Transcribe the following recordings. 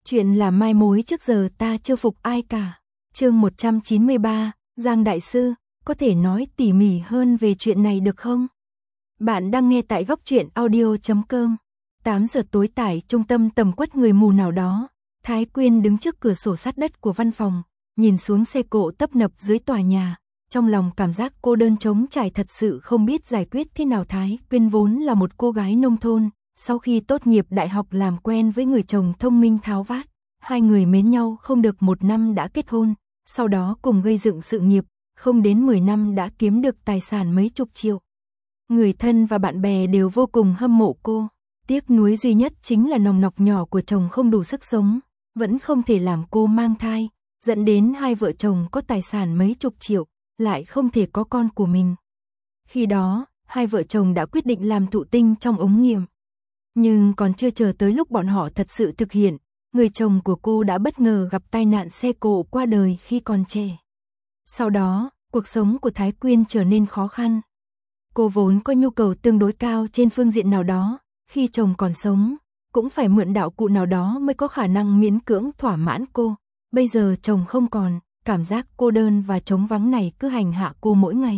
Chuyện là mai mối trước giờ ta chưa phục ai cả. Chương 193, Giang Đại Sư, có thể nói tỉ mỉ hơn về chuyện này được không? Bạn đang nghe tại góc truyện audio.com. 8 giờ tối tại trung tâm tầm quất người mù nào đó, Thái Quyên đứng trước cửa sổ sát đất của văn phòng, nhìn xuống xe cộ tấp nập dưới tòa nhà, trong lòng cảm giác cô đơn trống trải thật sự không biết giải quyết thế nào. Thái Quyên vốn là một cô gái nông thôn, sau khi tốt nghiệp đại học làm quen với người chồng thông minh tháo vát, hai người mến nhau không được 1 năm đã kết hôn, sau đó cùng gây dựng sự nghiệp, không đến 10 năm đã kiếm được tài sản mấy chục triệu. Người thân và bạn bè đều vô cùng hâm mộ cô, tiếc nuối duy nhất chính là nòng nọc nhỏ của chồng không đủ sức sống, vẫn không thể làm cô mang thai, dẫn đến hai vợ chồng có tài sản mấy chục triệu, lại không thể có con của mình. Khi đó, hai vợ chồng đã quyết định làm thụ tinh trong ống nghiệm. Nhưng còn chưa chờ tới lúc bọn họ thật sự thực hiện, người chồng của cô đã bất ngờ gặp tai nạn xe cộ qua đời khi còn trẻ. Sau đó, cuộc sống của Thái Quyên trở nên khó khăn. Cô vốn có nhu cầu tương đối cao trên phương diện nào đó, khi chồng còn sống, cũng phải mượn đạo cụ nào đó mới có khả năng miễn cưỡng thỏa mãn cô. Bây giờ chồng không còn, cảm giác cô đơn và trống vắng này cứ hành hạ cô mỗi ngày.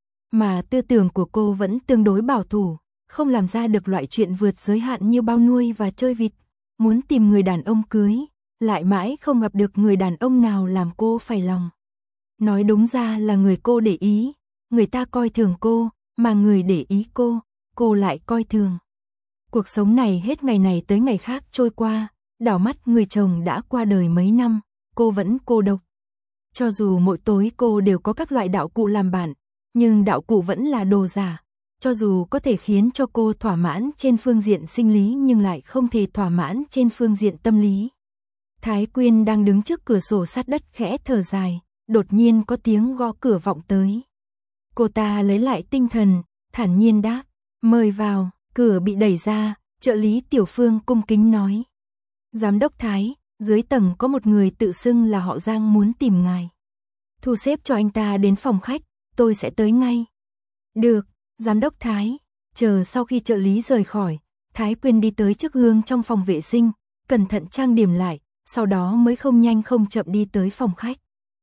Mà tư tưởng của cô vẫn tương đối bảo thủ, không làm ra được loại chuyện vượt giới hạn như bao nuôi và chơi vịt. Muốn tìm người đàn ông cưới, lại mãi không gặp được người đàn ông nào làm cô phải lòng. Nói đúng ra là người cô để ý, người ta coi thường cô, mà người để ý cô lại coi thường. Cuộc sống này hết ngày này tới ngày khác trôi qua, đảo mắt người chồng đã qua đời mấy năm, cô vẫn cô độc. Cho dù mỗi tối cô đều có các loại đạo cụ làm bạn, nhưng đạo cụ vẫn là đồ giả. Cho dù có thể khiến cho cô thỏa mãn trên phương diện sinh lý nhưng lại không thể thỏa mãn trên phương diện tâm lý. Thái Quyên đang đứng trước cửa sổ sát đất khẽ thở dài, đột nhiên có tiếng gõ cửa vọng tới. Cô ta lấy lại tinh thần, thản nhiên đáp, mời vào. Cửa bị đẩy ra, trợ lý Tiểu Phương cung kính nói. Giám đốc Thái, dưới tầng có một người tự xưng là họ Giang muốn tìm ngài. Thu xếp cho anh ta đến phòng khách, tôi sẽ tới ngay. Được, giám đốc Thái. Chờ sau khi trợ lý rời khỏi, Thái Quyên đi tới trước gương trong phòng vệ sinh, cẩn thận trang điểm lại, sau đó mới không nhanh không chậm đi tới phòng khách.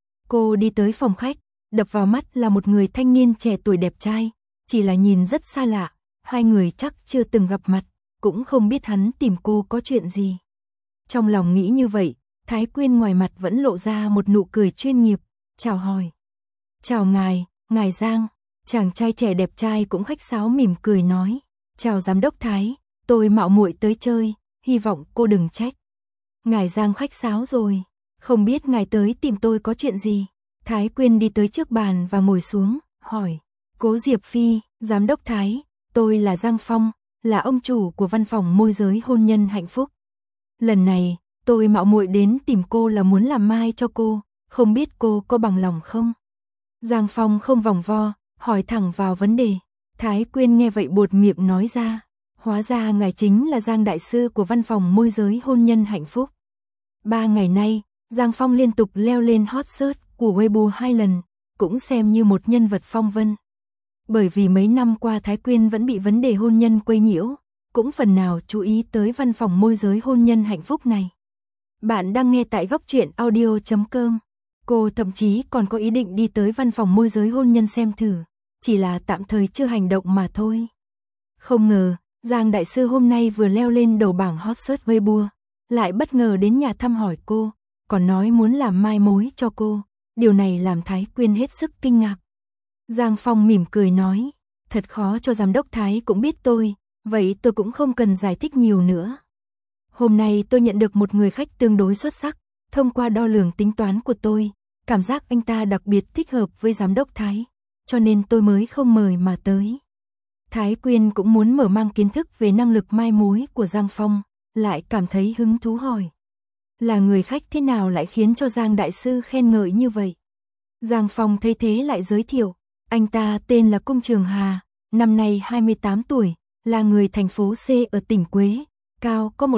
Cô đi tới phòng khách, đập vào mắt là một người thanh niên trẻ tuổi đẹp trai, chỉ là nhìn rất xa lạ. Hai người chắc chưa từng gặp mặt, cũng không biết hắn tìm cô có chuyện gì. Trong lòng nghĩ như vậy, Thái Quyên ngoài mặt vẫn lộ ra một nụ cười chuyên nghiệp, chào hỏi. Chào ngài, ngài Giang. Chàng trai trẻ đẹp trai cũng khách sáo mỉm cười nói. Chào giám đốc Thái, tôi mạo muội tới chơi, hy vọng cô đừng trách. Ngài Giang khách sáo rồi, không biết ngài tới tìm tôi có chuyện gì. Thái Quyên đi tới trước bàn và ngồi xuống, hỏi. Cố Diệp Phi, giám đốc Thái. Tôi là Giang Phong, là ông chủ của văn phòng môi giới hôn nhân hạnh phúc. Lần này, tôi mạo muội đến tìm cô là muốn làm mai cho cô, không biết cô có bằng lòng không? Giang Phong không vòng vo, hỏi thẳng vào vấn đề. Thái Quyên nghe vậy buột miệng nói ra. Hóa ra ngài chính là Giang Đại Sư của văn phòng môi giới hôn nhân hạnh phúc. 3 ngày nay, Giang Phong liên tục leo lên hot search của Weibo 2 lần, cũng xem như một nhân vật phong vân. Bởi vì mấy năm qua Thái Quyên vẫn bị vấn đề hôn nhân quấy nhiễu, cũng phần nào chú ý tới văn phòng môi giới hôn nhân hạnh phúc này. Bạn đang nghe tại góc truyện audio.com. Cô thậm chí còn có ý định đi tới văn phòng môi giới hôn nhân xem thử, chỉ là tạm thời chưa hành động mà thôi. Không ngờ, Giang Đại Sư hôm nay vừa leo lên đầu bảng hot search Weibo, lại bất ngờ đến nhà thăm hỏi cô, còn nói muốn làm mai mối cho cô. Điều này làm Thái Quyên hết sức kinh ngạc. Giang Phong mỉm cười nói, thật khó cho giám đốc Thái cũng biết tôi, vậy tôi cũng không cần giải thích nhiều nữa. Hôm nay tôi nhận được một người khách tương đối xuất sắc, thông qua đo lường tính toán của tôi, cảm giác anh ta đặc biệt thích hợp với giám đốc Thái, cho nên tôi mới không mời mà tới. Thái Quyên cũng muốn mở mang kiến thức về năng lực mai mối của Giang Phong, lại cảm thấy hứng thú hỏi. Là người khách thế nào lại khiến cho Giang Đại Sư khen ngợi như vậy? Giang Phong thấy thế lại giới thiệu. Anh ta tên là Cung Trường Hà, năm nay 28 tuổi, là người thành phố C ở tỉnh Quế, cao có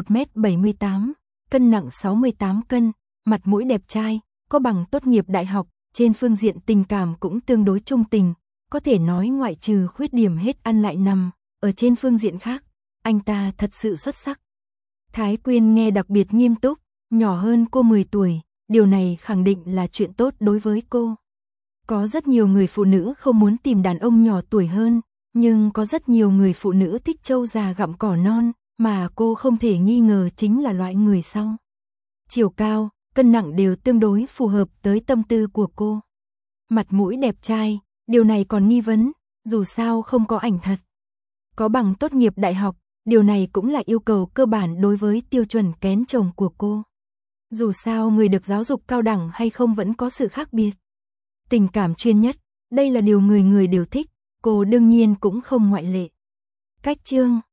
1m78, cân nặng 68 cân, mặt mũi đẹp trai, có bằng tốt nghiệp đại học, trên phương diện tình cảm cũng tương đối trung tình, có thể nói ngoại trừ khuyết điểm hết ăn lại nằm, ở trên phương diện khác, anh ta thật sự xuất sắc. Thái Quyên nghe đặc biệt nghiêm túc, nhỏ hơn cô 10 tuổi, điều này khẳng định là chuyện tốt đối với cô. Có rất nhiều người phụ nữ không muốn tìm đàn ông nhỏ tuổi hơn, nhưng có rất nhiều người phụ nữ thích trâu già gặm cỏ non, mà cô không thể nghi ngờ chính là loại người sau. Chiều cao, cân nặng đều tương đối phù hợp tới tâm tư của cô. Mặt mũi đẹp trai, điều này còn nghi vấn, dù sao không có ảnh thật. Có bằng tốt nghiệp đại học, điều này cũng là yêu cầu cơ bản đối với tiêu chuẩn kén chồng của cô. Dù sao người được giáo dục cao đẳng hay không vẫn có sự khác biệt. Tình cảm chuyên nhất, đây là điều người người đều thích, cô đương nhiên cũng không ngoại lệ. Cách chương